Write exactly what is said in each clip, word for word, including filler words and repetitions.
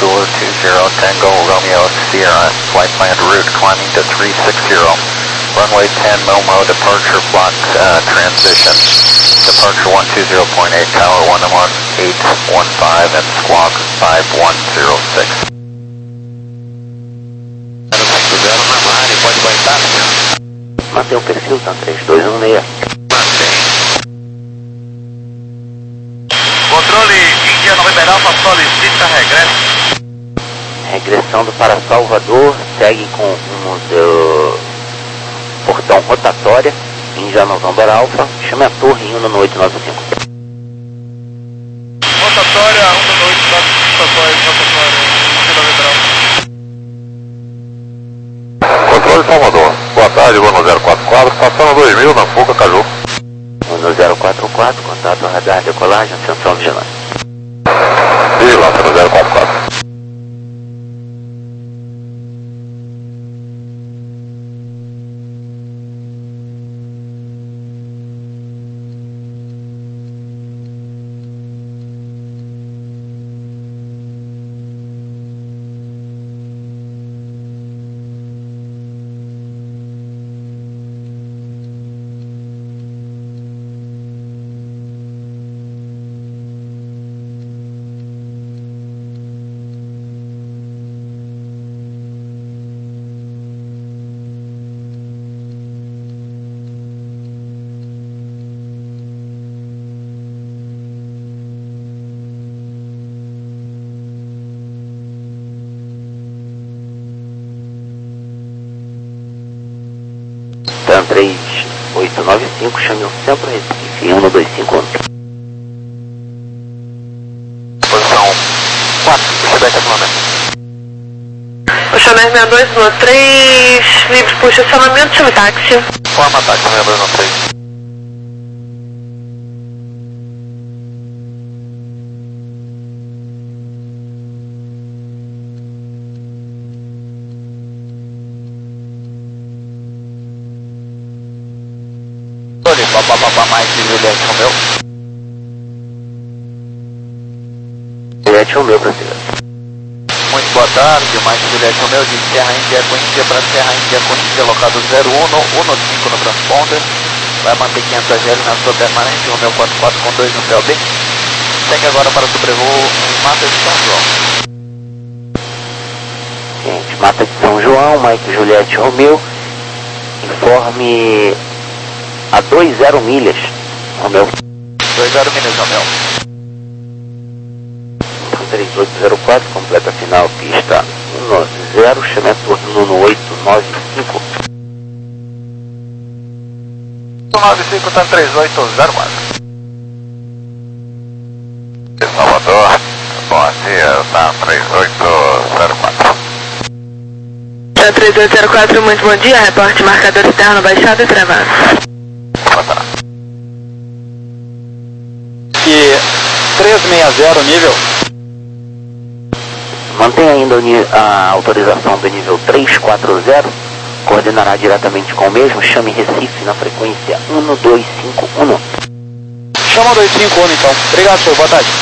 Zulu two zero Tango Romeo Sierra, flight plan route climbing to three six zero. Runway ten Momo departure block uh, transition. Departure one two zero point eight, tower one one eight one five and squawk five one zero six. zero na área, pode baixar, senhor? Mantém o perfil, tá três dois um seis. Mantém. Controle Índia November Alpha solicita regresso. Regressando para Salvador, segue com o modelo portão rotatória, Índia November Alpha, chame a torre em um no oito nove cinco. Rotatória um no oito nove cinco, rotatória, Índia November Alpha. Controle Salvador, boa tarde, Vono zero quatro quatro, passando dois mil na Fuca Caju. Vono zero quatro quatro, contato radar, decolagem, central vigilante. Vigilância zero quatro quatro. TAM três oito nove cinco, chame o Centro Recife, um dois cinco um. Posição quatro, Quebec Atlanta. Oceaner seis dois um três, livre posicionamento, chame táxi. Forma táxi seis dois um três. Bababá mais de Juliette Romeu. Juliette Romeu, prossiga. Muito boa tarde, mais de Juliette Romeu de Serra Índia com Índia para Serra Índia com Índia, locado zero um um cinco no transponder. Vai manter quinhentos G L na sua permanente, Romeu quatro quatro com dois no P L B. Segue agora para o sobrevoo em Mata de São João. Gente, Mata de São João, Mike Juliette Romeu, informe a dois zero milhas, Romeu. dois zero milhas, Romeu. três oito zero quatro, completa final, pista um zero, chame a torre no oito nove cinco. oito nove cinco, tá três oito zero quatro. Salvador, bom dia, tá três oito zero quatro. Tá três oito zero quatro, muito bom dia, reporte marcador externo, baixado e travado. E trezentos e sessenta nível. Mantém ainda a autorização do nível trezentos e quarenta, coordenará diretamente com o mesmo, chame Recife na frequência um dois cinco um. Chama dois cinco um então. Obrigado, senhor. Boa tarde.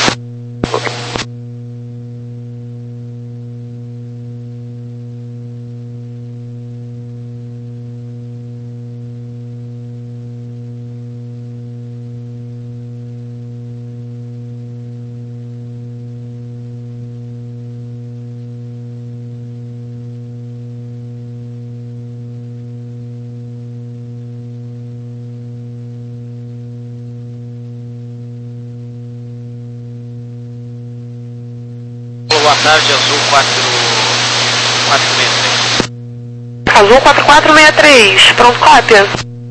Boa tarde, Azul quatro quatro seis três. Azul quatro quatro seis três, pronto, cópia.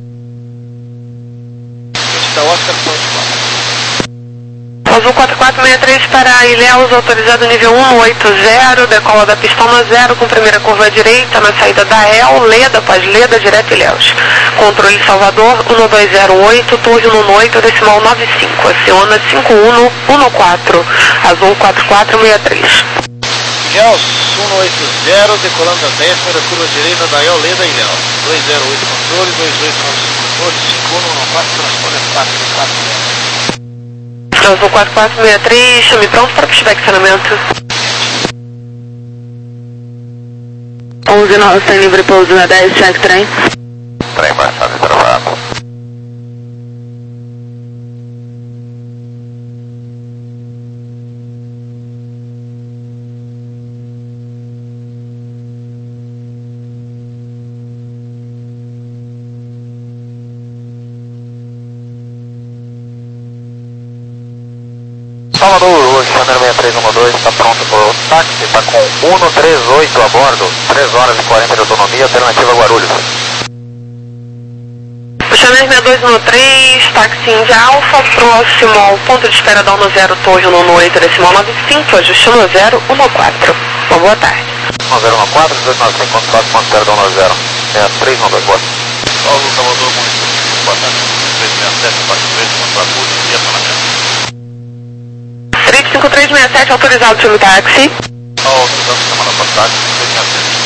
Vista Oscar, pronto. Azul quatro quatro seis três para Ilhéus, autorizado nível um oito zero, decola da pista um zero com primeira curva à direita, na saída da E L, Leda, após Leda, direto Ilhéus. Controle Salvador, um dois zero oito, torre um oito, decimal nove cinco, aciona cinco um um quatro, Azul quatro quatro seis três. Ilhéus, um oito zero, decolando a décima da curva direita da E L, Leda, Ilhéus. dois zero oito controle, dois oito nove cinco controle, cinco um um quatro, transponder quatro quatro. Azul quatro quatro seis três, chame pronto para o feedback de saneamento. onze nove, tem livre pouso na dez, check trem. Trem baixado e travado. Salvador, Chanel seis três um dois, está pronto para o táxi, está com cento e trinta e oito a bordo, três horas e quarenta de autonomia, alternativa Guarulhos. Chanel seis dois um três, táxi Índia Alfa, próximo ao ponto de espera da um zero Torre um oito, decimal nove cinco, ajuste um zero um quatro. Uma boa tarde. um zero um quatro, dois nove cinco quatro, ponto de espera da um zero, é três um dois, boa. Paulo Salvador, muito boa tarde. três seis sete, quatro três, contra a curva e acionamento. Trip cinco três seis sete, autorizado pelo táxi. Autorizado semana para táxi, três seis sete.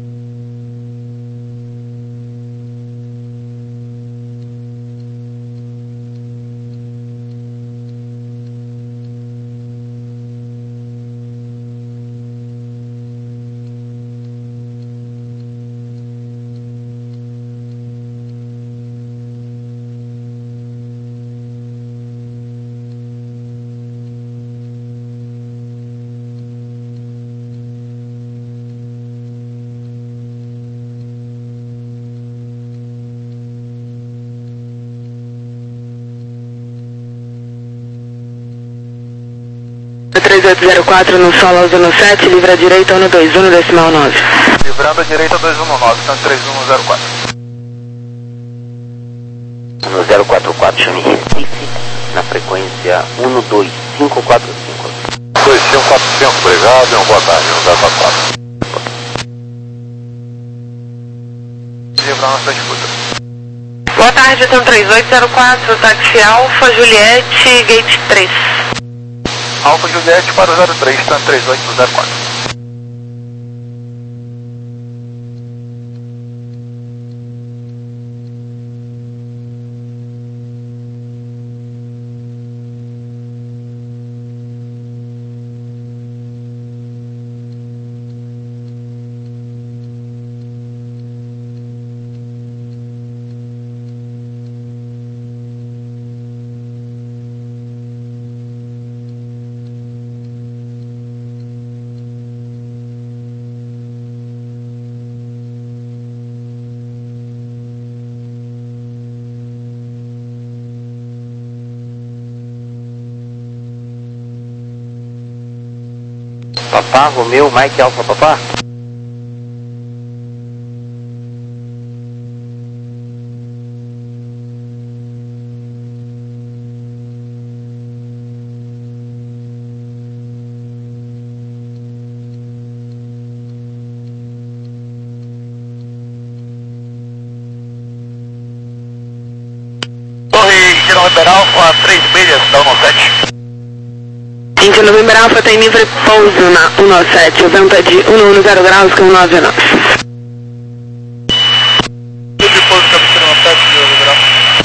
três oito zero quatro no solo zero sete, livre à direita um dois um, decimal nove. Livrando à direita dois um nove, está três um zero quatro. um zero quatro quatro, chame Recife, na frequência um dois cinco quatro cinco. dois cinco quatro cinco, obrigado e uma boa tarde, um zero quatro quatro. Livrando essa disputa. Boa tarde, então três oito zero quatro, táxi Alfa, Juliette, gate três. Alfa Juliette para o zero três, está três oito zero quatro. Papá, Romeu, Mike Alfa, papá. Torre General Liberal com a três milhas da um sete. Índia November Alfa tem livre pouso na um sete, o vento é de um zero graus com nove nove. Livre pouso, cabeceira um sete, Liberal.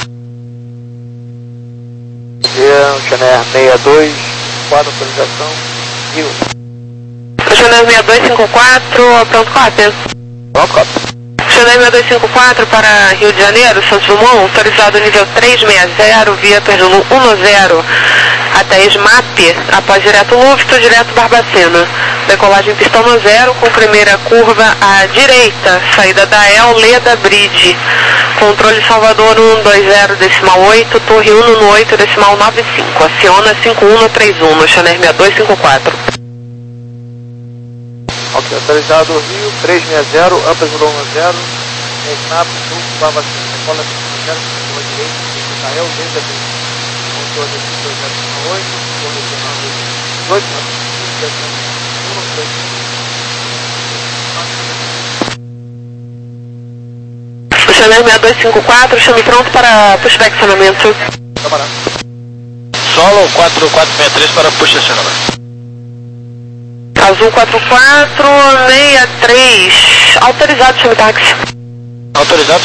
Chanel seis dois, quatro autorização, Rio. Chanel seis dois cinco quatro, pronto, quatro. Pronto, quatro. Chanel seis dois cinco quatro para Rio de Janeiro, Santos Dumont, autorizado nível três seis zero, via Pernulo um zero, até SMAP, após direto Lufto, direto Barbacena. Decolagem pistão no zero, com primeira curva à direita, saída da El, Leda, Bridge. Controle Salvador um dois zero, decimal oito, Torre um no oito, decimal nove cinco. Aciona cinco um três um, no Chanel seis dois cinco quatro. Ok, autorizado Rio, três seis zero, Amplas um zero, SNAP, Sul, Barbacena, decola cinco zero, curva direita, Israel, Leda, Bridge. Controle dois zero oito, Torre dois Chanel seis dois cinco quatro, chame pronto para pushback acionamento. Camarada. Solo quatro quatro seis três para push acionamento. Azul quatro quatro seis três, autorizado, chame táxi. Autorizados.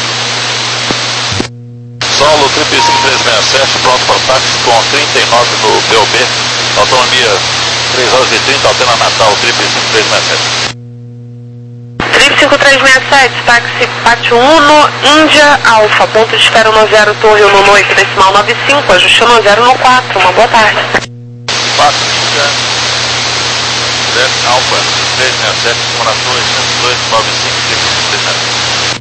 Solo triplo cinco três seis sete, pronto para táxi com trinta e nove no P O B. Autonomia três horas e trinta, Altena Natal, triplo cinco três seis sete. três seis sete, táxi Pátio Uno, Índia Alfa, ponto de espera no zero, Torre Uno oito, decimal nove cinco, ajuste no zero no quatro, uma boa tarde. Pátio Índia, zero Alfa, três seis sete, coração oitocentos e dois, nove cinco, três sete.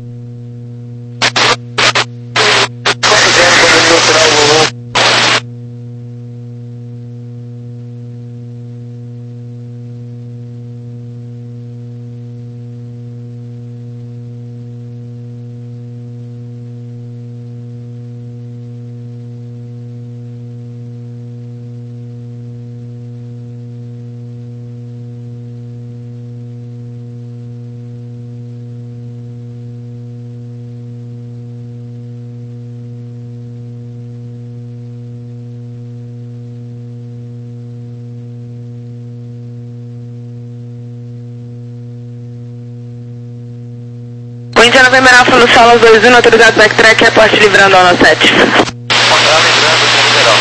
Índia November Alfa no Solas dois um, autorizado backtrack, reporte livrando ao sete. Encontrar livrando com liberal.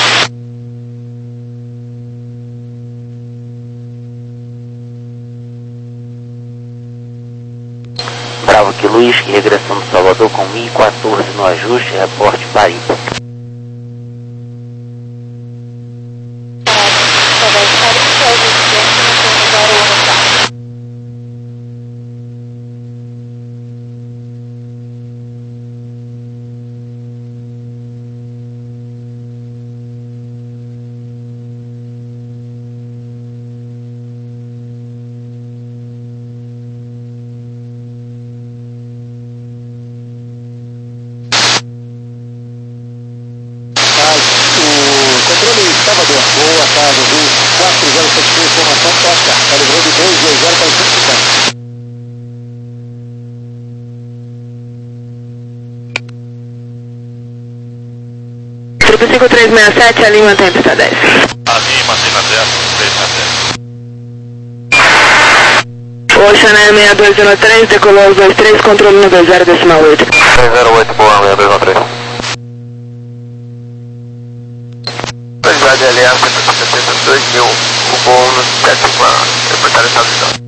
Bravo aqui, Luiz, que regressão do Salvador com mil e quatorze no ajuste, reporte Paris. Salvador, boa tarde, Rio quatro zero sete três, informação Oscar, calibrando dois dois zero para o cento e cinquenta. Triple cinco três seis sete, a linha mantém a pista dez. A linha mantém na dez, três seis sete. Ocean Air seis dois um três, decolou aos dois três, controle no dois zero, decimal oito. três zero oito, boa, seis dois um três. L A cento e setenta e dois mil, o bônus sete cinco um, reportar estado de chão.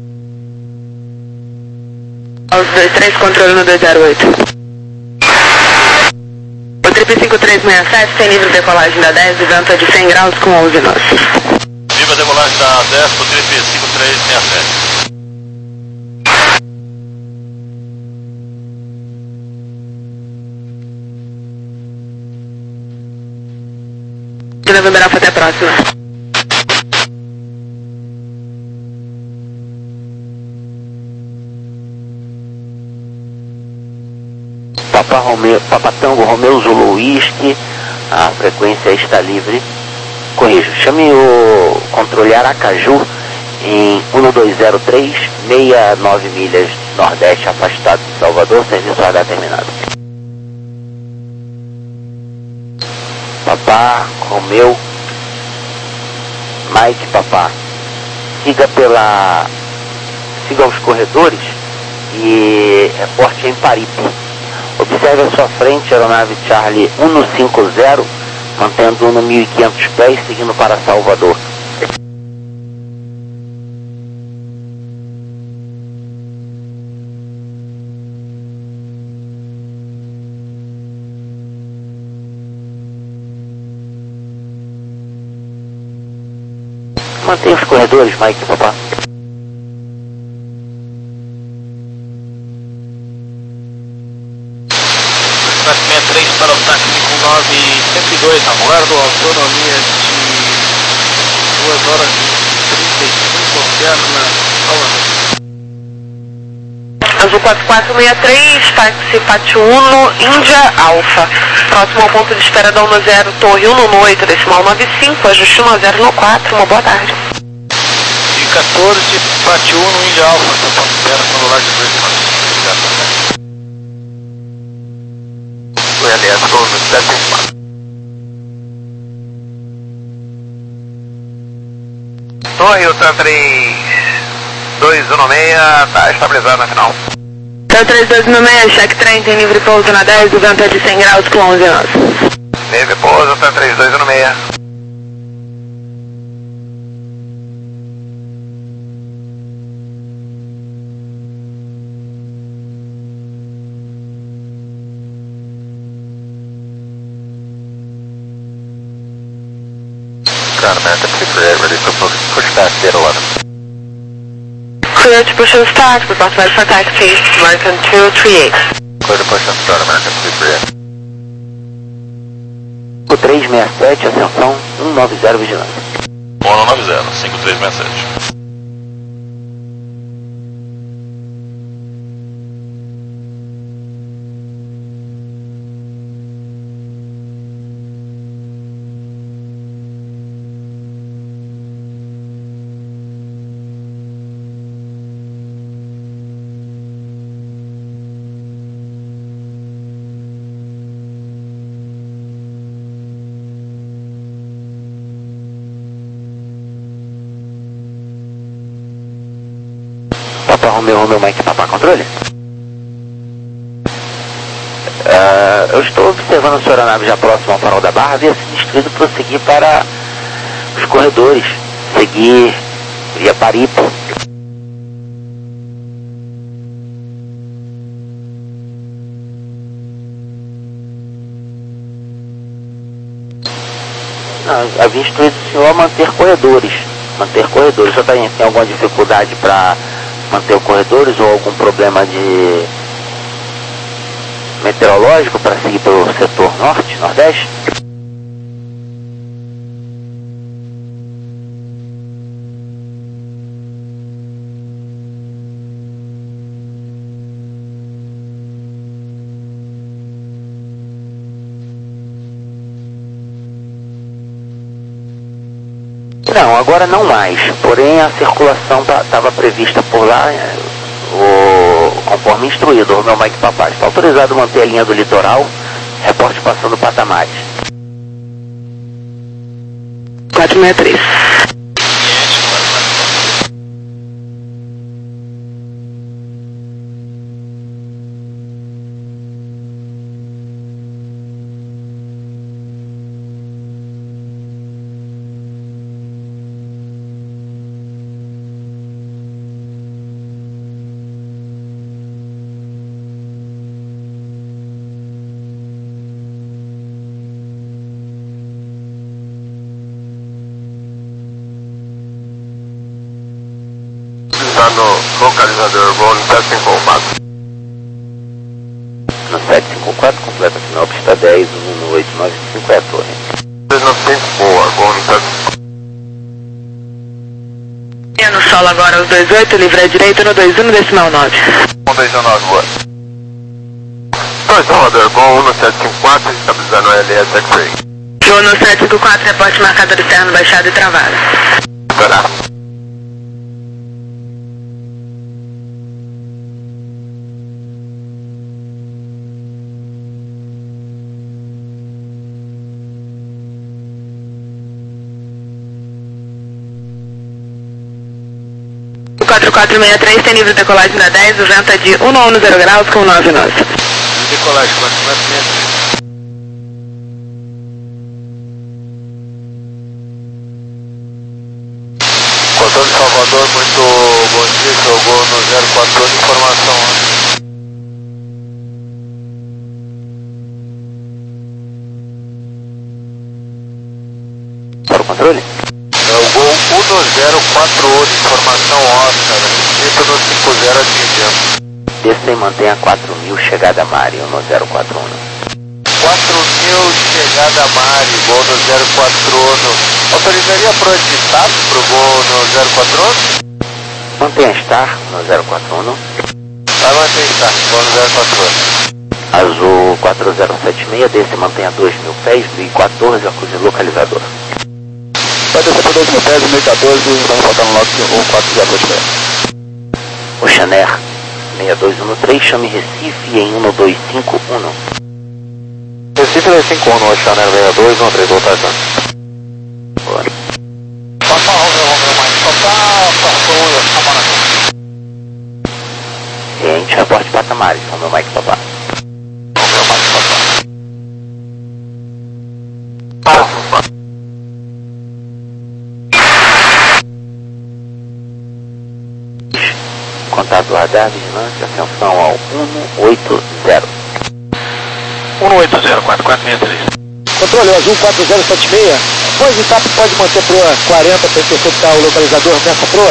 Aos dois três, controle no dois zero oito. O Triple cinco três seis sete tem livre decolagem da dez e vento de cem graus com onze nós. Livre decolagem da dez para o Triple cinco três seis sete. November Alfa, até a próxima. Papa Romeu, Papa Tango Romeu Zulu Whisky, a frequência está livre. Corrijo, chame o controle Aracaju em um dois zero três, sessenta e nove milhas nordeste, afastado de Salvador, serviço radar terminado. Papá, Romeu, Mike, Papá, siga pela, siga os corredores e reporte em Paripe. Observe à sua frente a aeronave Charlie um cinco zero, mantendo no mil e quinhentos pés, seguindo para Salvador. Mantenha os corredores, Mike, Papá. sessenta e três para o táxi com nove cento e dois, aguardo autonomia de duas horas e trinta e cinco, alterna Salvador. Azul quatro quatro seis três, táxi Pátio Uno, Índia Alfa. Próximo ao ponto de espera da um zero, Torre Uno oito, decimal nove cinco, ajuste no zero no quatro, uma boa tarde. E quatorze, Pátio Uno, Índia Alfa, ponto de espera celular de dois nove cinco, O L S com sete cinco quatro. Torre Ultra três dois um seis, está estabilizado na final. três dois um seis, cheque trem, tem livre pouso na dez, o vento é de cem graus com onze nós. Livre pouso, Ultra três dois um seis. American two three eight, ready for push, pushback gate eleven. Clear to push and start, report ready for taxi, American two three eight. Clear to push and start, American two three eight. cinco três seis sete, ascensão um nove zero, vigilância. um nove zero, cinco três seis sete. Papa Romeo, Romeo Mike, Papa, controle? Uh, eu estou observando a sua aeronave já próximo ao farol da Barra, havia sido instruído prosseguir para os corredores, seguir via Paripo. Não, havia instruído o senhor a manter corredores, manter corredores. O senhor tem, tem alguma dificuldade para manter os corredores ou algum problema de meteorológico para seguir pelo setor norte, nordeste? Não, agora não mais, porém a circulação estava prevista por lá, o, conforme instruído, o meu Mike Papai. Está autorizado a manter a linha do litoral, reporte passando patamares. quatro seis três. No localizador, voo no sete cinco quatro. No sete cinco quatro, completa final, pista dez, um um oito nove cinco é a torre. dois nove cinco, voo no sete cinco quatro. No solo agora, os dois oito, livre à direita no dois um, decimal nove. um dois um nove, boa. dois Salvador, voo no sete cinco quatro, estabilizando o L S X-Ray. Voo no sete cinco quatro, reporte marcador externo, baixado e travado. Esperar. quatro quatro seis três tem livre decolagem da dez, o vento é de um a um zero graus com nove nós. Decolagem quatro quatro seis três. Controle Salvador, muito bom dia, jogou no zero quatro um, informação. Para o controle? É o gol um zero quatro um, informação Oscar, registro no cinco zero atingindo. Desça e mantenha quatro mil, chegada a Mari, no zero quatro um. quatro mil, chegada a Mari, gol no zero quatro um. Autorizaria pro status pro gol no zero quatro um? Mantenha Star no zero quatro um. Vai manter Star, gol no zero quatro um. Azul quatro zero sete seis, desça e mantenha dois mil pés, mil e quatorze, acuse localizador. Vai descer para dois mil pés, mil e quatorze, vamos voltar no lote um quatro zero sete seis. Oceaner seis dois um três, chame Recife em um dois cinco um. Recife dois cinco um, Oceaner seis dois um três, voltar já. Boa. Papa Romeo, Romeo Mike, Papa, Fartoura, Samaracão. Ciente, reporte patamares, Romeo Mike Papá. Romeo Mike, Papa. Contato radar, vigilância, atenção ao um oito zero. um oito zero quatro quatro seis três. Controle, o Azul quatro zero sete seis, Pois Itap pode manter proa quarenta para interceptar o localizador nessa proa?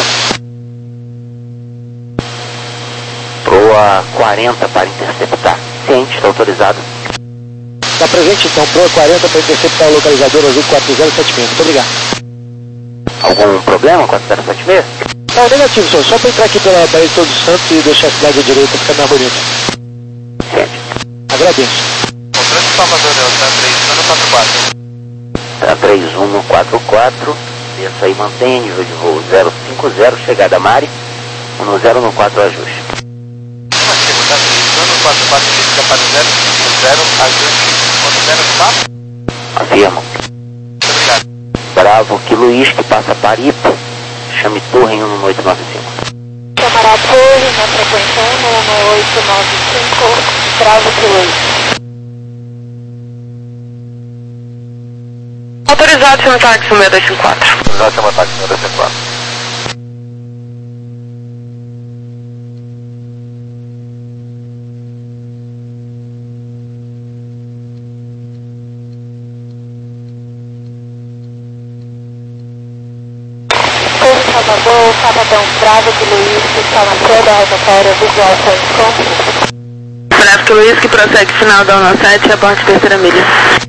Proa quarenta para interceptar. Ciente, está autorizado. Está presente então, proa quarenta para interceptar o localizador azul quatro zero sete seis. Muito obrigado. Algum problema, quatro zero sete seis? Não, negativo, senhor. Só para entrar aqui pela Baía de Todos os Santos e deixar a cidade à direita, ficar mais bonito. Ciente. Agradeço. Controle de Salvador, é o T três um no quatro quatro. Tá três um no quatro quatro, desça aí, mantenha nível de voo zero cinco zero, chegada Mari, um zero no quatro ajuste. Afirmo, T três um no quatro quatro, fica para zero cinco zero, ajuste um zero no quatro. Afirmo. Muito obrigado. Bravo, Kilo Whisky, passa para I P, chame torre em um oito nove cinco. Chamará torre na frequência um oito nove cinco, Bravo, Kilo Whisky. Autorizado, chama táxi um seis dois cinco quatro. Autorizado, chama táxi um seis dois cinco quatro. Torre Salvador, Capitão Bravo, Kilo Whisky, instalação da rotatória visual com Bravo, Kilo Whisky, prossegue final da um sete, aporte terceira milha.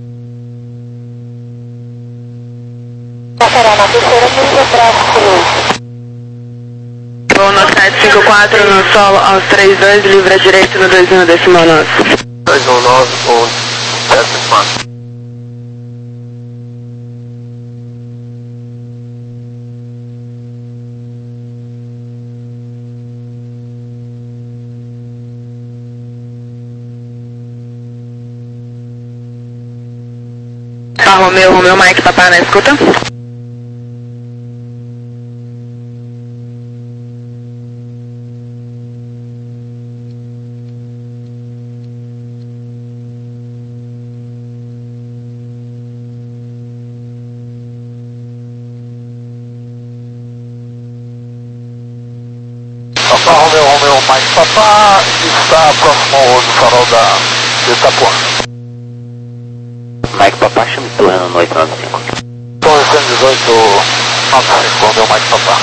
Passará na terceira milha, Bravo, Kilo Whisky. Voo no sete cinco quatro, no solo aos três dois, livre à direita no dois um decimal nove. dois um nove um sete quatro. Tá, Romeu, Romeu, Mike, Papá, na escuta? Papá, Romeu, Romeu, Mike, Papá, está próximo ao farol da de Itapuã. Mike Papá, chame torre no oito nove cinco. Torre cento e dezoito, nove cinco, Romeu, Mike, Papá.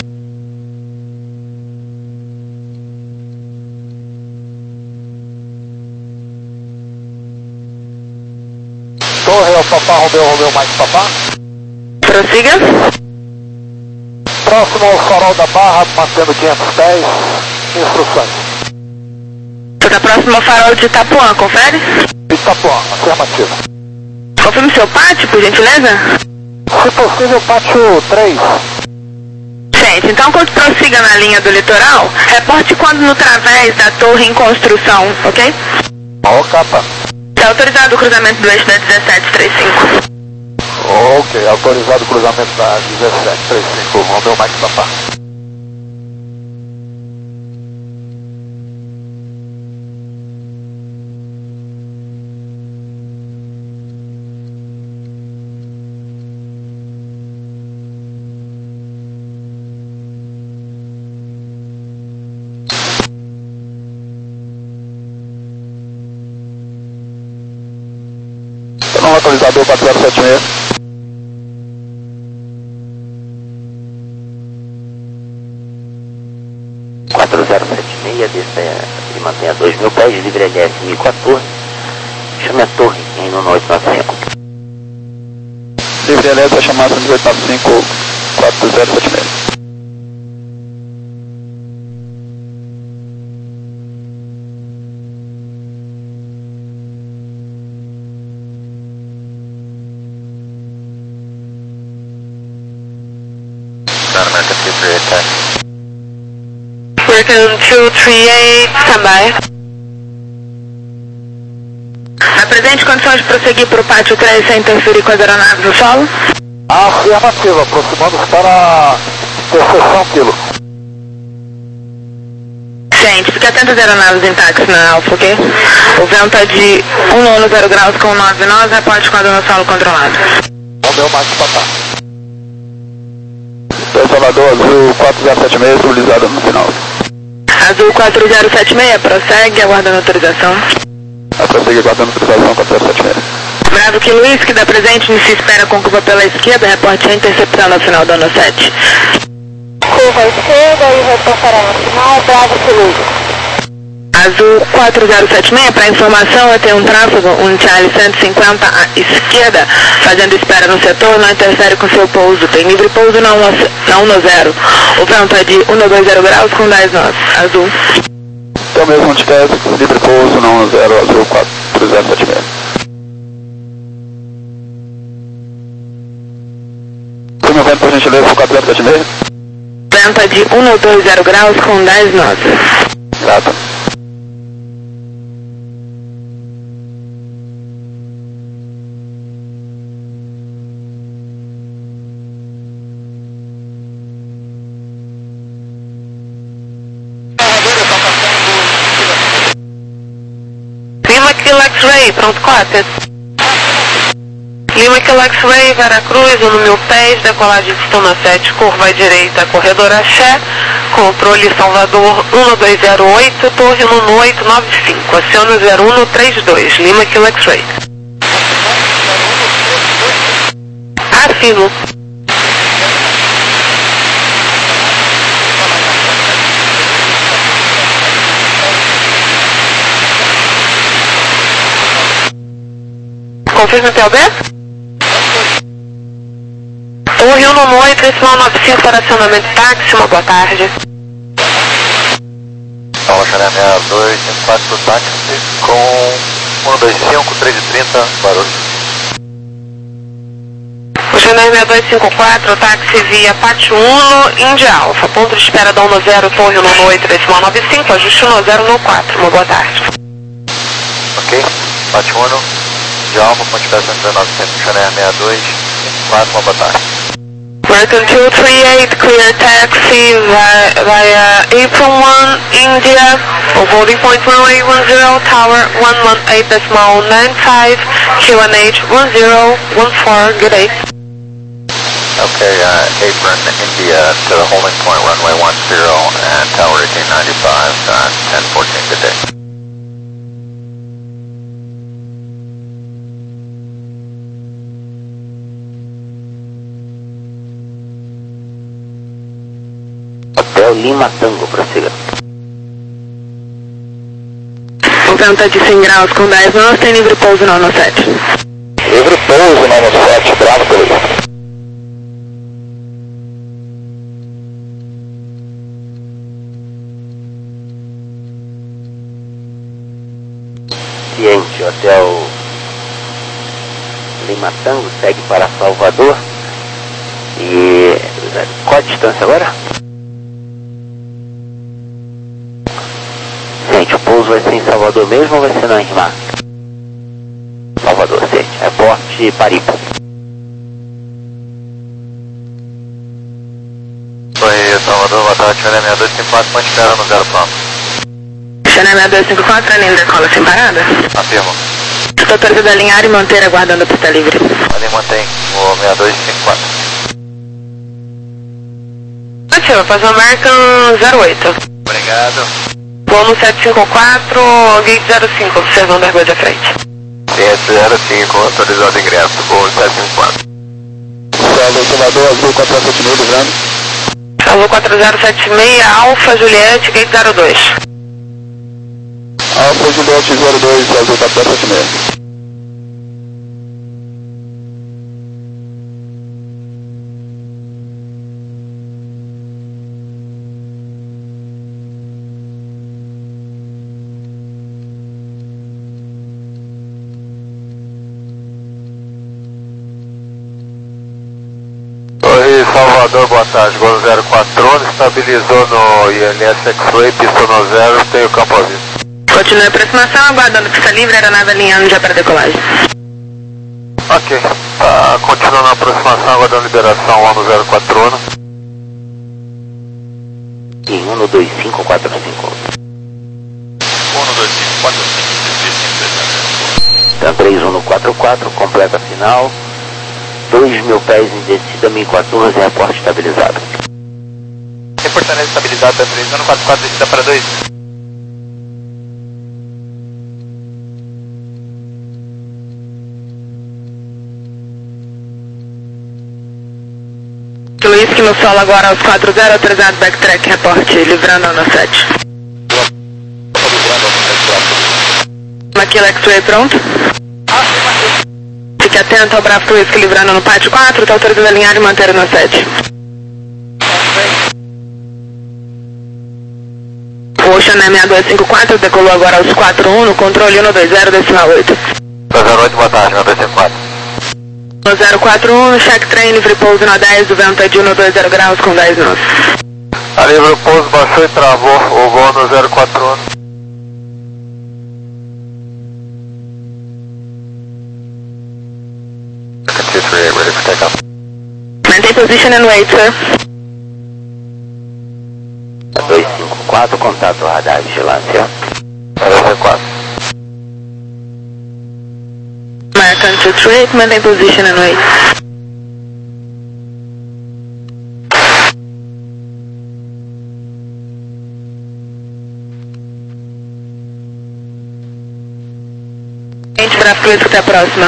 Torre ao Papá, Romeu, Romeu, Mike, Papá. Prossiga. Próximo ao farol da Barra, mantendo quinhentos pés. Instruções. Você tá próximo ao farol de Itapuã, confere? Itapuã, afirmativo. Confirme seu pátio, por gentileza? Se possível, pátio três. Gente, então quando prossiga na linha do litoral, reporte quando no través da torre em construção, ok? Ó, capa. Está autorizado o cruzamento do eixo da dezessete trinta e cinco. Ok, autorizado o cruzamento da dezessete trinta e cinco, Romeu, Mike, Papá. Não autorizador quatro zero sete seis. quatro zero sete seis, desça e mantenha dois mil pés, livre L S mil e quatorze, chame a torre em um oito nove cinco. Livre L S, vai chamar um oito nove cinco, quatro zero sete seis. American two three eight, taxi. American two three eight, standby. Apresente condições de prosseguir para o pátio três sem interferir com as aeronaves no solo? Afirmativa, aproximando-se para interseção quilo. Gente, fique atento às aeronaves em táxi na Alfa, ok? O vento é de um zero graus com nove nove, reporte quando no solo controlado. Romeu, Mike, Papá. Salvador, Azul quatro zero sete seis, estabilizado no final. Azul quatro zero sete seis, prossegue, aguardando autorização. A prossegue, aguardando autorização quatro zero sete seis. Bravo que Luiz, que dá presente, se espera com curva pela esquerda, reporte a intercepção na final da ano sete. Curva à esquerda e reportará na final, Bravo que Luiz. Azul quatro zero sete seis, para informação, eu tenho um tráfego, um Charlie cento e cinquenta à esquerda, fazendo espera no setor, não interfere com seu pouso, tem livre pouso na um zero. O vento é de cento e vinte graus com dez nós, azul. Então mesmo onde quer, livre pouso na um zero, azul quatro zero sete seis. Tem meu vento por gentileza, quatro zero sete seis? Vento é de cento e vinte graus com dez nós. Exato. Lima Kilo X-Ray, pronto, quatro. Lima Kilo X-Ray, Veracruz, um mil pés, decolagem pistão na sete, curva à direita, corredor Axé, controle Salvador um dois zero oito, torre um oito nove cinco, aciona zero um três dois, Lima Kilo X-Ray. Afino. Confirma P O B? Torre um oito, decimal nove cinco para acionamento táxi, uma boa tarde. Fala, Chanel sessenta e dois, cinco quatro táxi com um dois cinco, três trinta, Barulho. O Chanel sessenta e dois cinco quatro, táxi via Pátio um, Índia Alfa, ponto de espera da um zero, torre um oito, decimal nove cinco, ajuste um zero no quatro, uma boa tarde. Ok, Pátio um. De Alfa, ponte de espera novecentos, Chanel sessenta e dois, cinco quatro, uma boa tarde. American two three eight, clear taxi via, via April one, India, or boarding point runway one zero, tower one one eight decimal nine five, Q N H one zero one four, good day. Okay, uh, Apron, India to the holding point, runway one zero, and tower eighteen ninety-five, uh, ten fourteen, good day. Hotel Lima Tango, prossiga. O vento é de cem graus com dez nós, tem livre pouso na sete. Livre pouso na sete, bravo pelo isso. Ciente, Hotel Lima Tango segue para Salvador. E qual a distância agora? Gente, o pouso vai ser em Salvador mesmo ou vai ser na Irmã? Salvador, gente. Airport Paripa. Oi, Salvador, boa tarde, Chanel sessenta e dois cinco quatro, ponte de espera no zero pronto. Chanel sessenta e dois cinco quatro, a linha decola sem parada? Afirmo. Estou autorizado a alinhar e manter aguardando a pista livre. Ali mantém o sessenta e dois cinco quatro. Ativa, faz o American zero oito. Obrigado. Voo sete cinco quatro, gate zero cinco, observando a rua da frente. sete zero cinco, autorizado ingresso, voo sete cinco quatro. Salve, Salvador, azul quatro zero sete seis, livrando. Azul quatro zero sete seis, Alfa Juliette, gate zero dois. Alfa Juliette zero dois, azul quatro zero sete seis. Salvador, boa tarde, Gol zero quatro, estabilizou no I L S X-Ray, pista no zero, tem o campo ao vivo. Continue a aproximação, aguardando pista livre, aeronave alinhando já para decolagem. Ok, tá, continuando a aproximação, aguardando liberação lá no zero quatro. Em um dois cinco quatro cinco. um dois cinco quatro cinco. Então três um no quatro quatro, completa a final. dois mil pés em descida, mil e quatorze, reporte estabilizado. Reportando estabilizado, tá três um no quatro quatro, descida para dois. Aqui no solo agora aos quatro zero, autorizado backtrack, reporte, livrando a sete. Maquila X-Ray pronto? Fique atento ao Bravo Whisky livrando no pátio quatro, está autorizado a alinhar e manter no sete. Ocean M A dois cinco quatro, decolou agora aos quatro um no controle um dois zero decimal oito. dois zero oito, boa tarde, meu dois cinco quatro. um zero quatro um, check train, livre pouso na dez, o vento é de um dois zero graus com dez nós. A livre pouso baixou e travou, o voo no zero quatro um. two three eight, ready for takeoff. Maintain position and wait, sir. dois cinco quatro, contato radar, vigilância. dois cinco quatro. American two three eight, maintain position and wait. Gente, Bravo Whisky, até a próxima.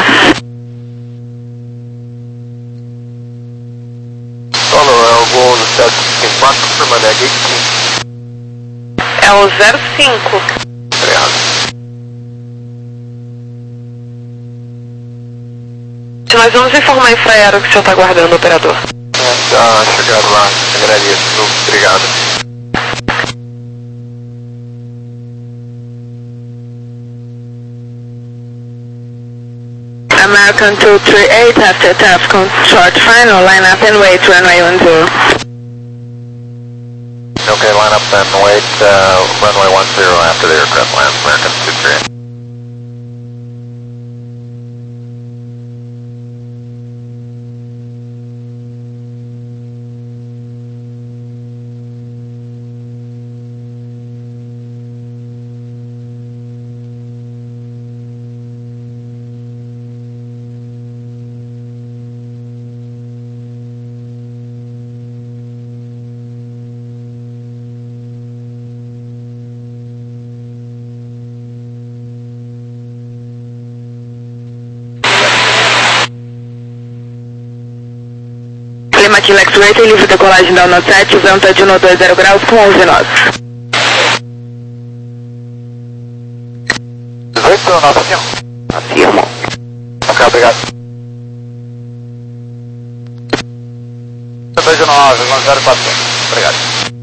Solo, é o voo no zero cinco quatro, confirmando, é gate cinco. É o zero cinco. Obrigado. Nós vamos informar a Infraero que o senhor está aguardando o operador. É, já chegaram lá, agradeço, obrigado. American two three eight, after task on short final, line up and wait, runway one zero. Okay, line up and wait, uh, runway one zero after the aircraft lands, American two three eight. Lima Kilo X-Ray, tem livre decolagem da um sete, o vento é de um dois zero graus com onze nós. dezoito, nossa, afirma. Afirmo. Ok, obrigado. dois nove, zero quatro, obrigado.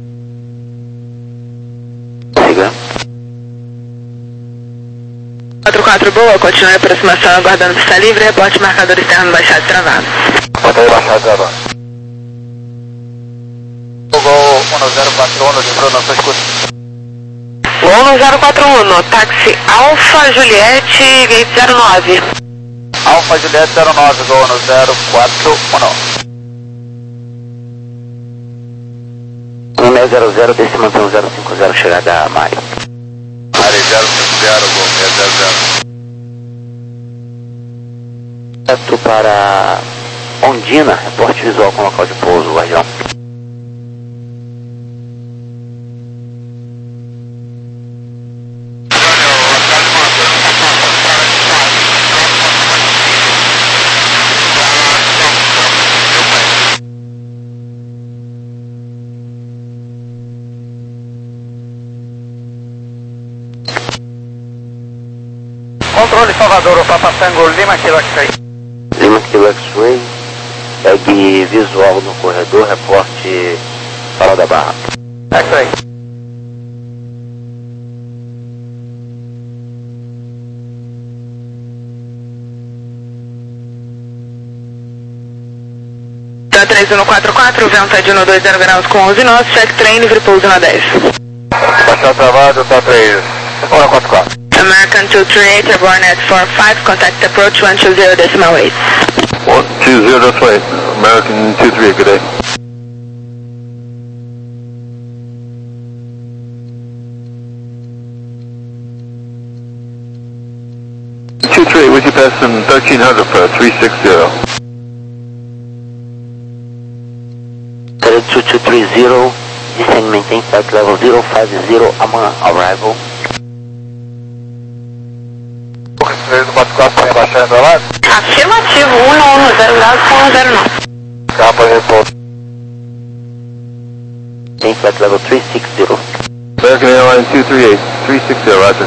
Siga. quatro quatro, boa, continue a aproximação aguardando pista livre, reporte marcador externo baixado travado. Botei baixado travado. Gol um zero quatro um, livrou na sua escuta. Gol zero quatro um, táxi Alfa Juliette, gate zero nove. Alfa Juliette zero nove, gol no zero quatro um. um zero zero, decimação zero cinco zero, chegada a Mari. Mari zero cinco zero, gol seis zero zero. Certo para Ondina, reporte visual com local de pouso, guardião. Controle Salvador, o Papa Tango, Lima Kilo X-Ray. Lima Kilo X-Ray, pegue visual no corredor, reporte Farol da Barra. X-Ray. Da três um quatro quatro, vento é de um dois zero graus com onze nós, check train, livre pouso na dez. Baixado travado, tá três um quatro quatro. American two three eight, airborne at four five, contact approach one two zero decimal eight. one two zero decimal eight, American two three eight, good day. two three eight, would you pass in thirteen hundred for three six zero? two two three zero, descend maintain flight level zero five zero, Aman arrival. três um quatro quatro, tem abaixado pra lá? Afirmativo, um um zero graus com zero nove. Capa repouso. Maintain flight level three six zero. American Airlines two three eight, three six zero, roger.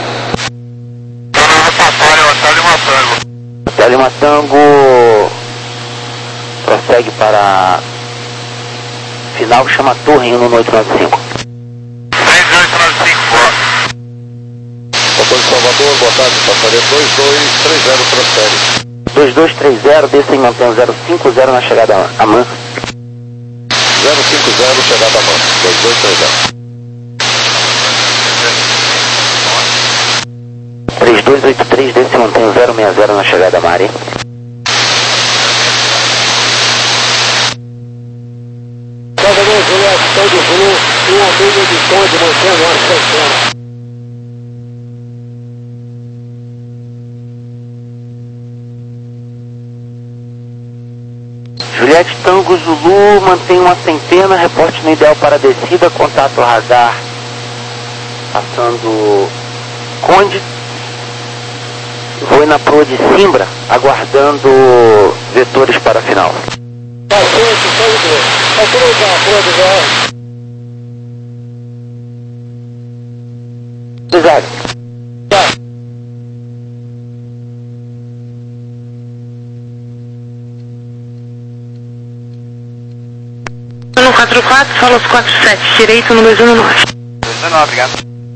Hotel Lima Tango prossegue para final, chama a torre em um oito nove cinco. três oito nove cinco, boa. Motor de Salvador, boa tarde, passageiro dois dois três zero prossegue. dois dois três zero, desça e mantém zero cinco zero na chegada a man. zero cinco zero, chegada a man, dois dois três zero. três dois oito três, desça e mantém zero seis zero na chegada a Mari. Salvador, Juliette, Tango Zulu, uma milha de tom de mantendo a sessão. Juliette Tango Zulu, mantém uma centena, reporte no ideal para a descida, contato radar passando Conde. Vou na proa de Simbra, aguardando vetores para a final. Tá certo, Tango, tá tudo já, proa de já. Deságio. Tá. um quatro quatro, fala os quatro sete, direito no dois um nove. dois um nove, obrigado.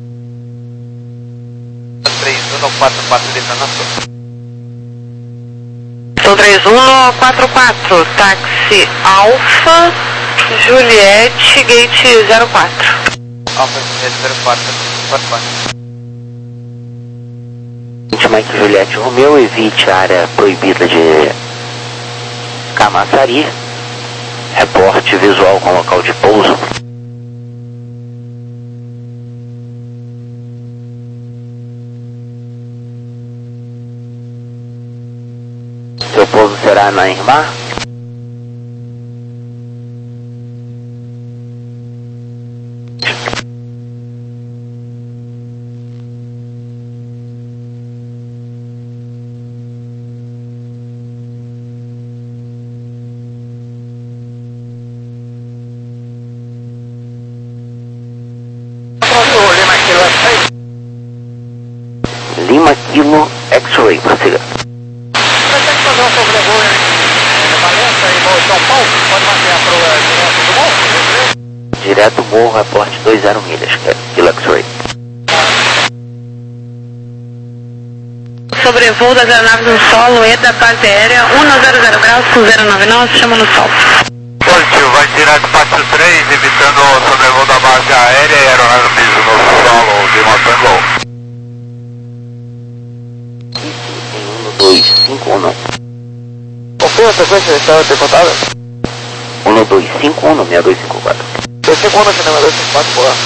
três um quatro quatro, descendo na sua. São três um quatro quatro, táxi Alfa, Juliette, gate zero quatro. Alfa zero quatro, quatro quatro. Mike Juliette Romeu, evite a área proibida de Camaçari. Reporte visual com local de pouso. Seu pouso será na Irmã. Lima Kilo X-Ray, prossiga. Vai ter que fazer um sobrevoo em Valença e São Paulo, pode manter a proa direto do morro? Direto morro, reporte dois zero milhas, que é Kilo X-Ray. Sobrevoo das aeronaves no solo e da base aérea um zero zero graus com zero nove nove, chama no solo. Positivo, vai direto para três, evitando o sobrevoo da base aérea e aeronaves no solo de Motango. dois cinco um. Confirma a sequência de estado decotada? um dois cinco um, seis dois cinco quatro. dois cinco um, cinema dois cinco quatro, boa.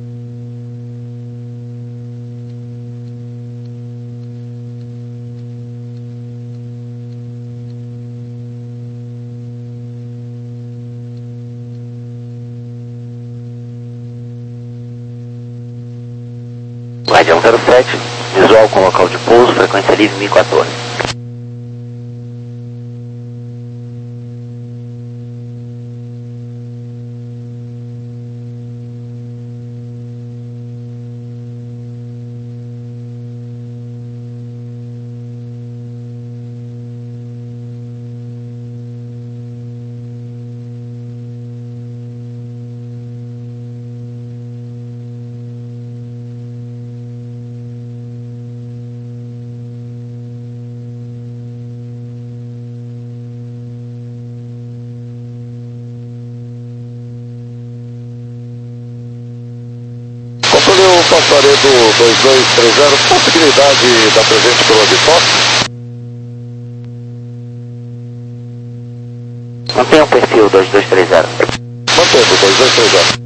Guardião zero sete, visual com local de pouso, frequência livre mil e quatorze. Controle o passaredo dois dois três zero, possibilidade da presente proa de toque? Mantenha o perfil dois dois três zero. Mantendo, dois dois três zero.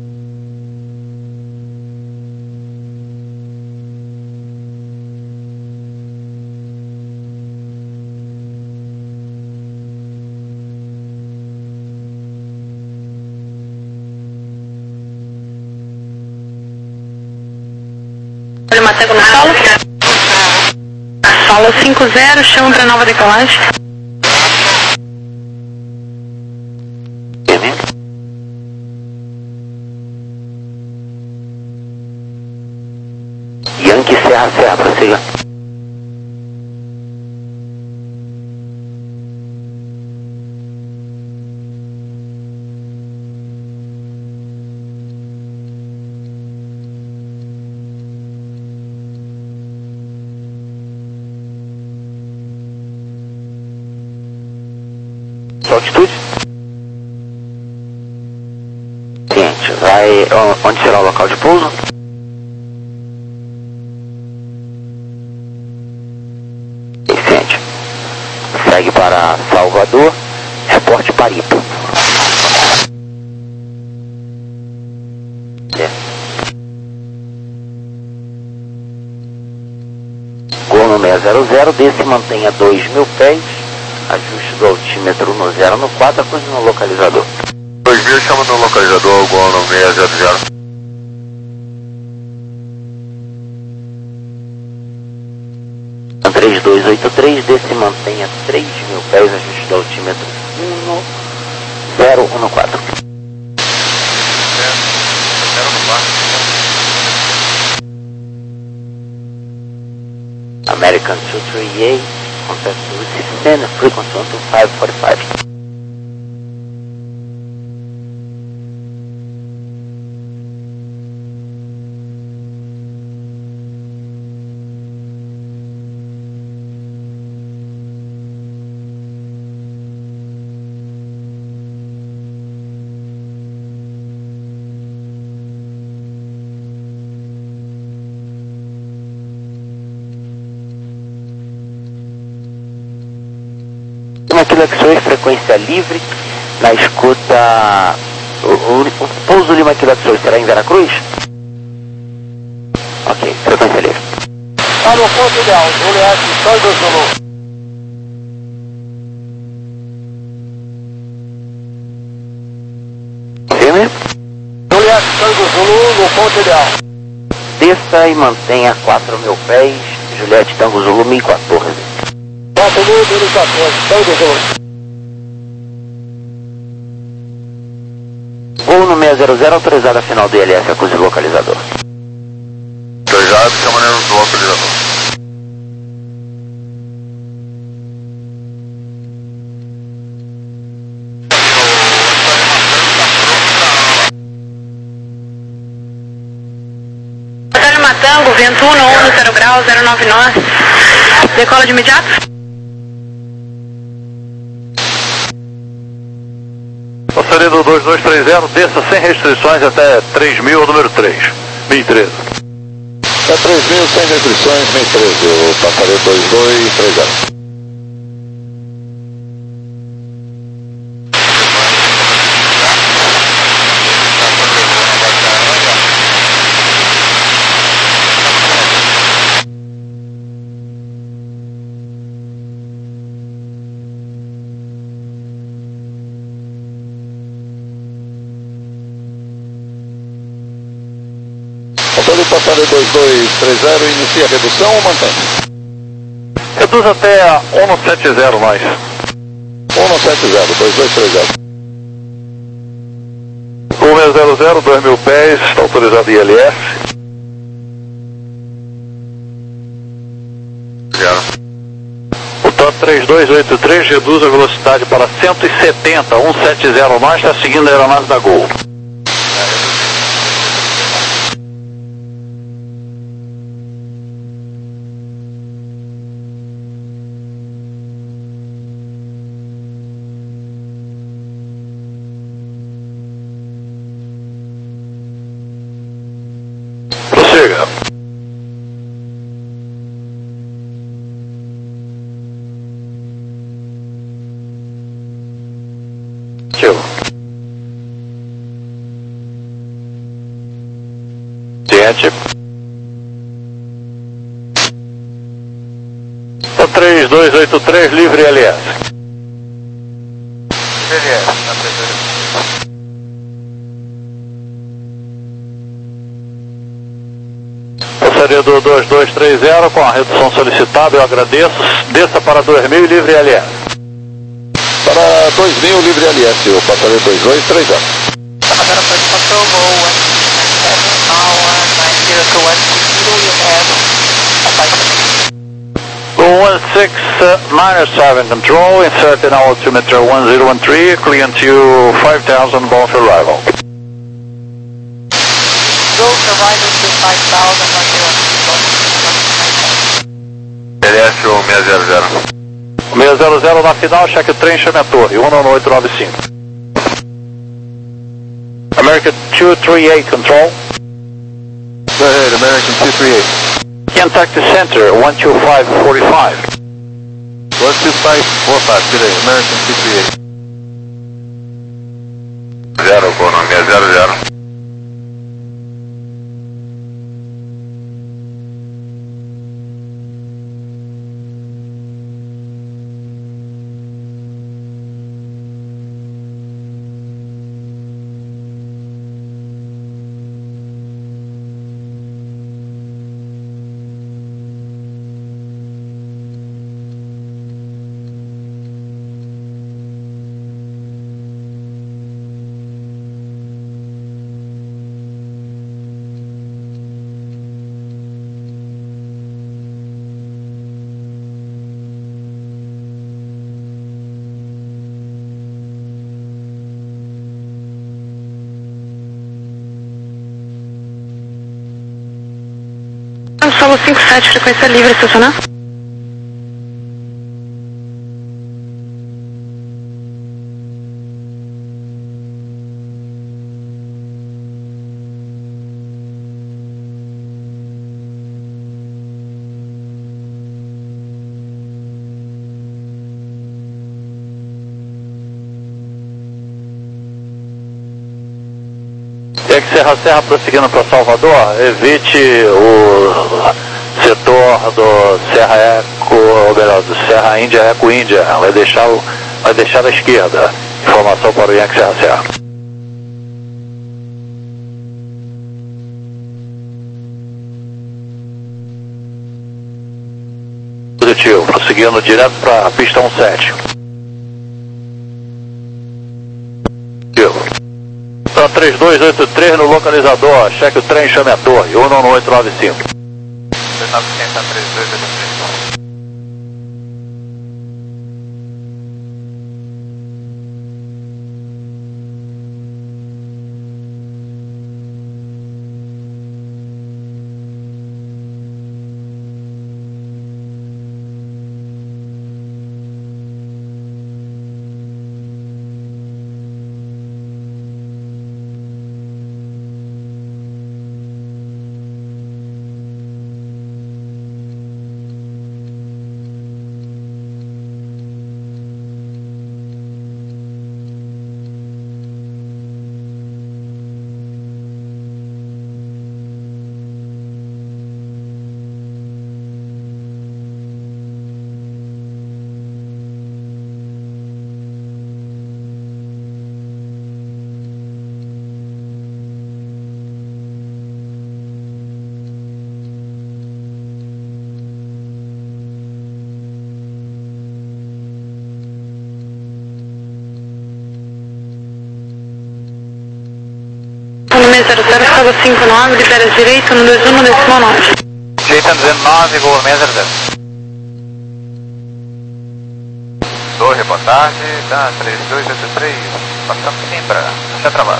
Matango no solo. Solo cinco zero, chama para nova decolagem. Yankee Serra Serra, prossiga. Sua altitude? Seguinte, vai... Onde será o local de pouso? Vicente. Segue para Salvador, reporte Paripa. É. Gol no seis zero zero, desce e mantenha dois mil pés. Ajuste do altímetro no zero no quatro, acuse no localizador. dois mil, chama no localizador, Gol no seis zero zero. três dois oito três, desce e mantenha três mil pés, ajuste do altímetro um zero um no quatro. American two three eight, contact Lucy, frequency one two five four five. Aquilo X-Ray, frequência livre, na escuta, o, o, o pouso Lima Aquilo X-Ray será em Veracruz? Ok, frequência livre. Para o ponto ideal, Juliette, Tango Zulu. Firme? Juliette, Tango Zulu no ponto ideal. Desça e mantenha quatro mil pés, Juliette Tango Zulu mil e quatorze. quatro mil e quatorze, Tango Zulu. Gol no seis zero zero, autorizada a final do I L S, acuse localizador. Autorizado, chama no localizador. Hotel Matango, vento um no zero grau, zero nove nove. Decola de imediato? Passaria do dois dois três zero, desça sem restrições até três mil, número três, mil e treze. É três mil, sem restrições, mil e treze, o passaria dois dois três zero. Motor do passaria dois dois três zero, inicia a redução ou mantém? Reduz até a um sete zero mais. um sete zero, dois dois três zero. um seis zero zero, dois mil pés, está autorizado I L S. O T O P três dois oito três reduz a velocidade para cento e setenta, um sete zero mais, está seguindo a aeronave da Gol. Prossiga. Tio. Ciente. Tá três dois oito três, livre L S. L S, na preferência. Passaria do dois dois três zero com a redução solicitada, eu agradeço. Desça para dois mil, livre L S. Para dois mil, livre L S, o passaria dois dois três zero. Agora foi de Patrol, Gol, one seven hour, nine zero to one zero, you have six nine seven control, insert in altimeter one zero one three, clear to five thousand, both arrival. Go to arrival to five thousand, one zero L S seis zero zero. seis zero zero na final, cheque o trem, chame a torre, um nove oito nove cinco. American two three eight control. Go ahead, American two three eight. Contact the center, one two five four five. one two five four five, good day, American two three eight. Zero, Bono, zero zero. Solo cinco sete, frequência livre, estacionar. Tem que Serra Serra prosseguindo para Salvador, evite o setor do Serra Eco, ou melhor, do Serra Índia Eco Índia, vai deixar, o, vai deixar à esquerda. Informação para o Yankee Serra Serra. Positivo, prosseguindo direto para a pista um sete. Positivo. Então três dois oito três no localizador, cheque o trem, chame a torre, um nove oito nove cinco. três nove cinco, três dois oito três. zero zero zero cinco nove, libera direito no dois um decimal nove. Direita dezenove, gol seis zero zero. Torre, boa tarde, da três dois oito três, passando Simbra, já travado.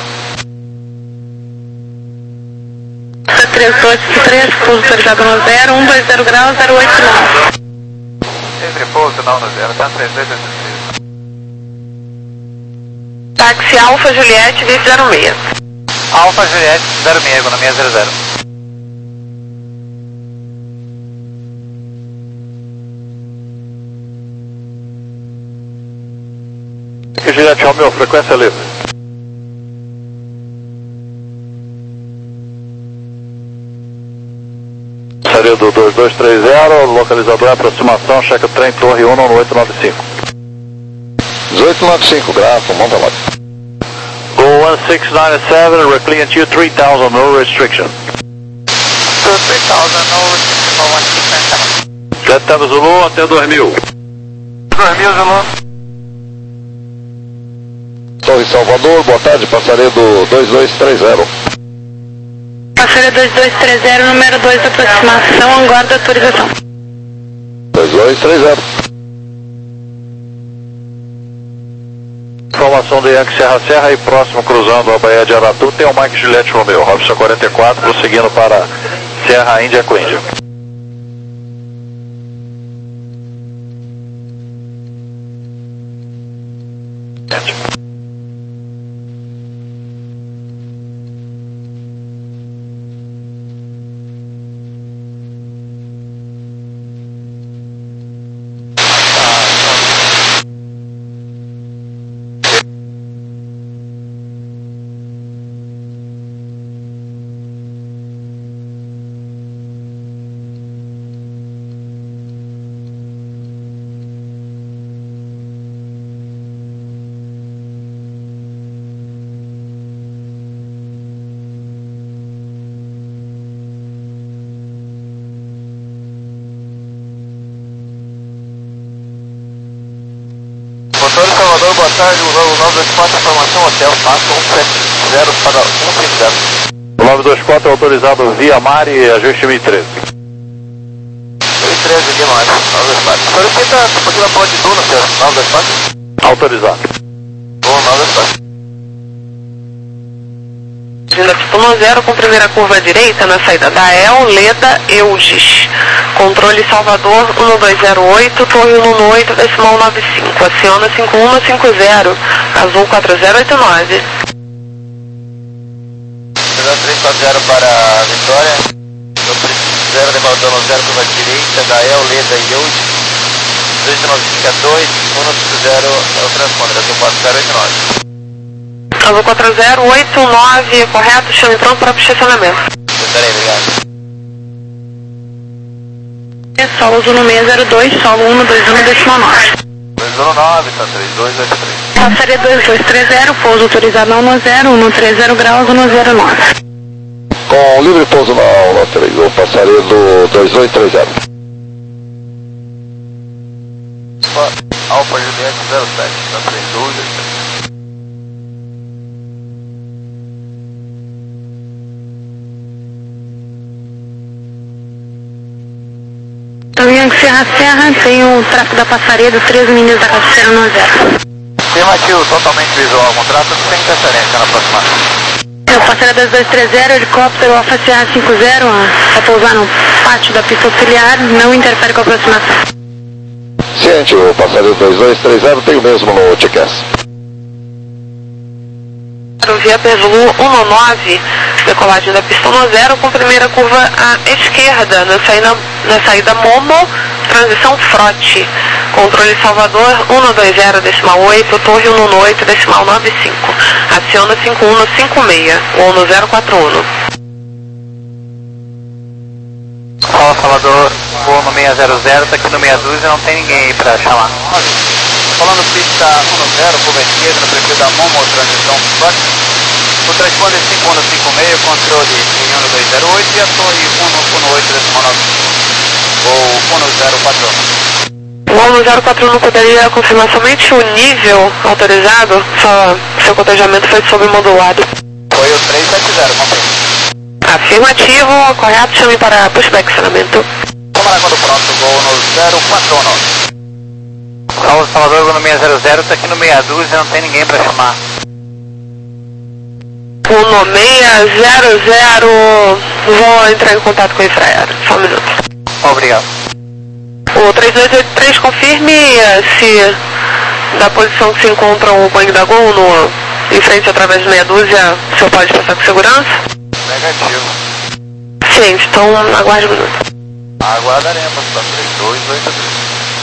três dois oito três, pouso autorizado no zero, um dois zero graus, zero oito nove. Entre pouso, não no zero, tá três dois oito três. Táxi Alfa Juliette, V zero seis. Alfa Juliette zero seis, economia zero zero. Aqui Juliette Romeo, frequência livre. Saída do dois dois três zero, localizador aproximação, cheque o trem, torre um nove oito nove cinco. dezoito nove cinco, grafo, monta lá. Go one six nine seven, reclean to three thousand, no restriction. three thousand, no restriction for one six nine seven. Já temos Zulu até dois mil. dois mil, Zulu. Torre Salvador, boa tarde, passaria do dois dois três zero. Passaria dois dois três zero, número dois, aproximação, aguarda autorização. dois dois três zero. informação do Yankee Serra Serra e próximo cruzando a Baía de Aratu tem o Mike Juliette Romeo, Robson quarenta e quatro, prosseguindo para Serra Índia com Índia. Motor Salvador, boa tarde, o nove dois quatro, informação hotel, passa um sete zero para um cinco zero. O nove dois quatro é autorizado via mar e ajuste mil e treze. mil e treze aqui, nove dois quatro. Solicita aqui na ponte de Duna, senhor, nove dois quatro. Autorizado. Bom, nove dois quatro. Vindo a pistão zero com primeira curva direita na saída da El, Leda, Eugis. Controle Salvador um dois zero oito, torre um oito, decimal nove cinco. Aciona cinco um cinco zero, azul quatro zero oito nove. três quatro zero para Vitória. zero, decolador zero, curva direita da El, Leda e Eugis. dois nove cinco dois, um cinco zero, é o transponder, azul quatro zero oito nove. Azul quatro zero oito nove, correto, chame pronto para estacionamento. Peraí, obrigado. Solo Zulu seis zero dois, solo um dois um, decimal nove. dois um nove, tá três dois oito três. Passaria dois dois três zero, pouso autorizado na um zero, um três zero graus, um zero nove. Com livre pouso na aula três, o passaria do dois dois três zero. Alfa Juliette zero sete, tá três dois oito três. Também Serra Serra tem o tráfego da passaria dos treze milhas da Cachoeira no zero. Afirmativo, totalmente visual ao contrato, sem interferência na aproximação. Eu passaria dois dois três zero, helicóptero Alfa Serra cinco zero, a pousar no pátio da pista auxiliar, não interfere com a aproximação. Ciente, o passaria dois dois três zero tem o mesmo no T Q S. Via Zulu um nove, decolagem da pista um zero com primeira curva à esquerda, na saída, na saída Momo, transição Frote. Controle Salvador um dois zero, decimal oito, torre um oito, decimal nove cinco. Aciona cinco um cinco seis, um zero quatro um. Fala Salvador, voo no seis zero zero, tá aqui no meia dúzia, não tem ninguém aí pra chamar. Falando pista um zero, curva esquerda, no perfil da Momo, transição Frote. O transponder cinco um cinco seis, controle em um dois zero oito e a torre um oito, decimal nove cinco. Voo um zero quatro um. O um zero quatro um poderia confirmar somente o nível autorizado, só seu cotejamento foi sobremodulado. Foi o três sete zero, confirma. Afirmativo, correto, chame para pushback estacionamento. Câmara quando pronto, voo no zero quatro um. Salve Salvador, voo no seis zero zero, tá aqui no meia dúzia, não tem ninguém pra chamar. O no seis zero zero, vou entrar em contato com o Infraero, só um minuto. Obrigado. O três dois oito três, confirme se da posição que se encontra o Boeing da Gol no, em frente através de meia dúzia, o senhor pode passar com segurança? Negativo. Sim, então aguarde um minuto. Aguardaremos, tá três dois oito três.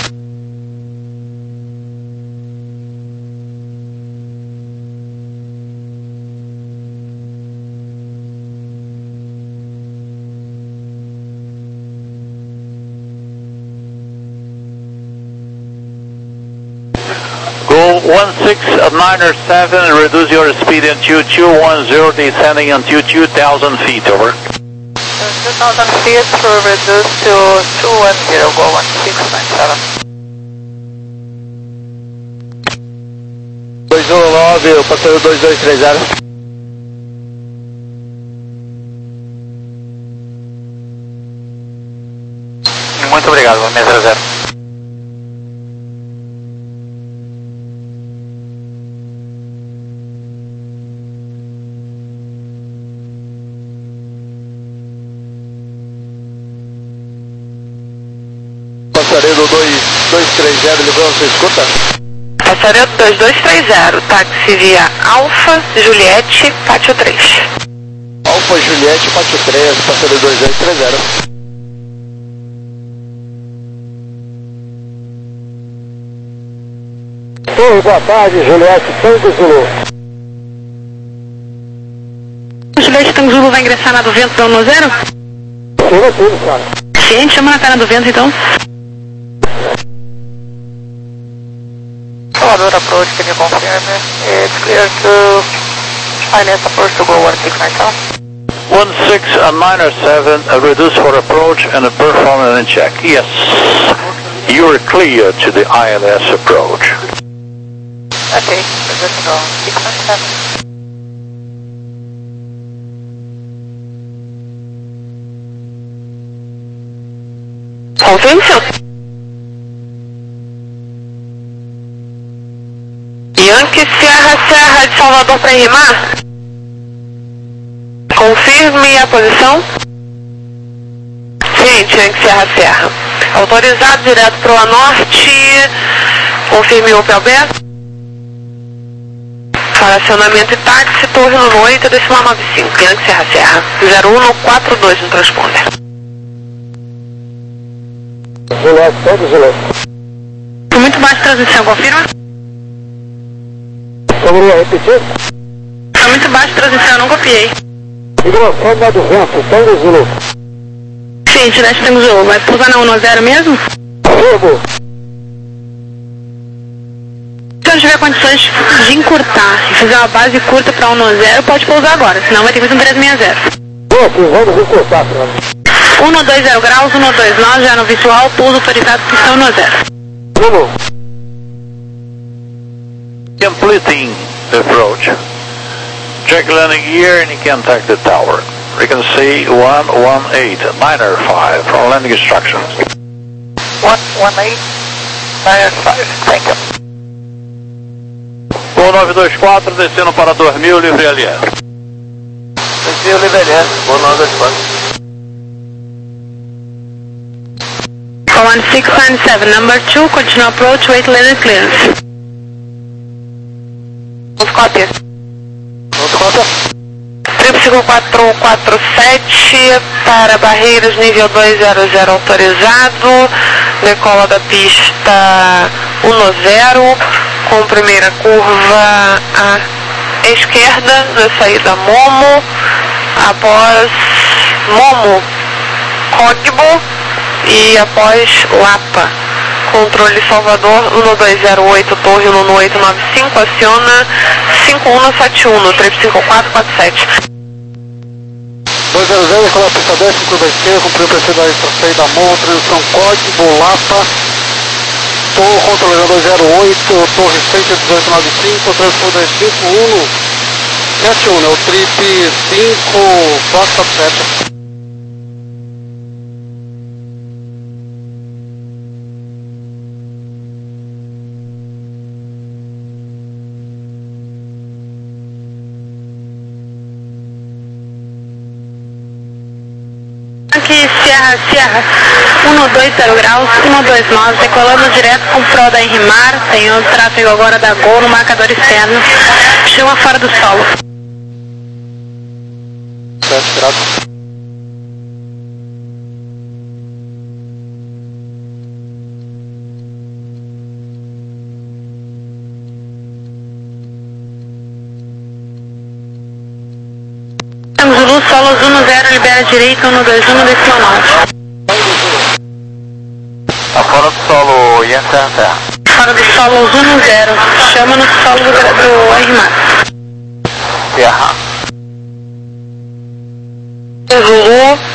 Go one six nine seven, reduce your speed until two one zero, descending until two thousand feet, over. two thousand feet to reduce to two one zero, go one six nine seven. dois um nove, o passageiro dois dois três zero. Muito obrigado, seis zero zero. dois três zero, ligou, você escuta? Passaredo dois dois três zero, táxi via Alfa, Juliette, Pátio três. Alfa, Juliette, Pátio três, passaredo dois dois três zero. Oi, boa tarde, Juliette, Tango Zulu. Juliette Tango Zulu vai ingressar na do vento da um zero? Sim, é tudo, cara. Sim, chama na cara do vento então. Salvador approach, can you confirm? It's clear to finance approach to go one six nine seven. one six nine seven, uh, reduce for approach and a performance and check. Yes, you are clear to the I L S approach. Okay, we're good to go. six nine seven. Confirmação. Yankee Sierra Serra de Salvador para rimar. Confirme a posição. Gente, Yankee Sierra Serra. Autorizado direto para o norte. Confirme o Opel B. Fracionamento e táxi, torre no oito, decimal nove cinco. Yankee Sierra Serra. zero um quatro dois no transponder. Juliette, Tango Zulu. Muito baixa transmissão, confirma? Poderia repetir? Foi muito baixa transmissão, não copiei. Migração da do vento, Tango Zulu. Sim, Juliette Tango Zulu. Vai pousar na um zero mesmo? Turbo. Se não tiver condições de encurtar e fazer uma base curta para um zero, pode pousar agora, senão vai ter que fazer um três seis zero. Sim, vamos encurtar, cara. um dois zero graus, um dois nove, já no visual, pouso autorizado, pistão um zero. Zulu. Completing the approach. Check landing gear and you can take the tower. Frequency one one eight nine five for landing instructions. one one eight nine five, thank you. um nove dois quatro, descendo para dois mil, livre L S. Brasil, livre L S, one nine dois quatro. one six nine seven, number two, continue approach, wait landing clearance. Vamos cópia. Vamos cópia. Triple cinco quatro quatro sete para Barreiras, nível dois zero zero autorizado. Decola da pista um zero, com primeira curva à esquerda, na saída Momo, após Momo, Cogbo e após Lapa. Controle Salvador um dois zero oito, torre um oito nove cinco, aciona cinco um sete um, três cinco quatro quatro sete. dois zero zero, decolar a pista dez, curva esquerda, cumpriu o P C da saída Momo, transição Código, Lapa, torre, controle dois zero oito, torre cento e dezoito nove cinco, transponder cinco um sete um, é o trip cinco quatro quatro sete. Aqui Sierra Sierra um dois zero graus, um dois nove, decolando direto com Proda em Rimar, tem o tráfego agora da Gol no marcador externo, chama fora do solo. Sete graus. Zulu, solos um zero, libera direita, um dois um, decimal nove. Tá fora do solo, Yankee Serra Serra. Fora do solo um zero, chama no solo do, do Rimar. Serra.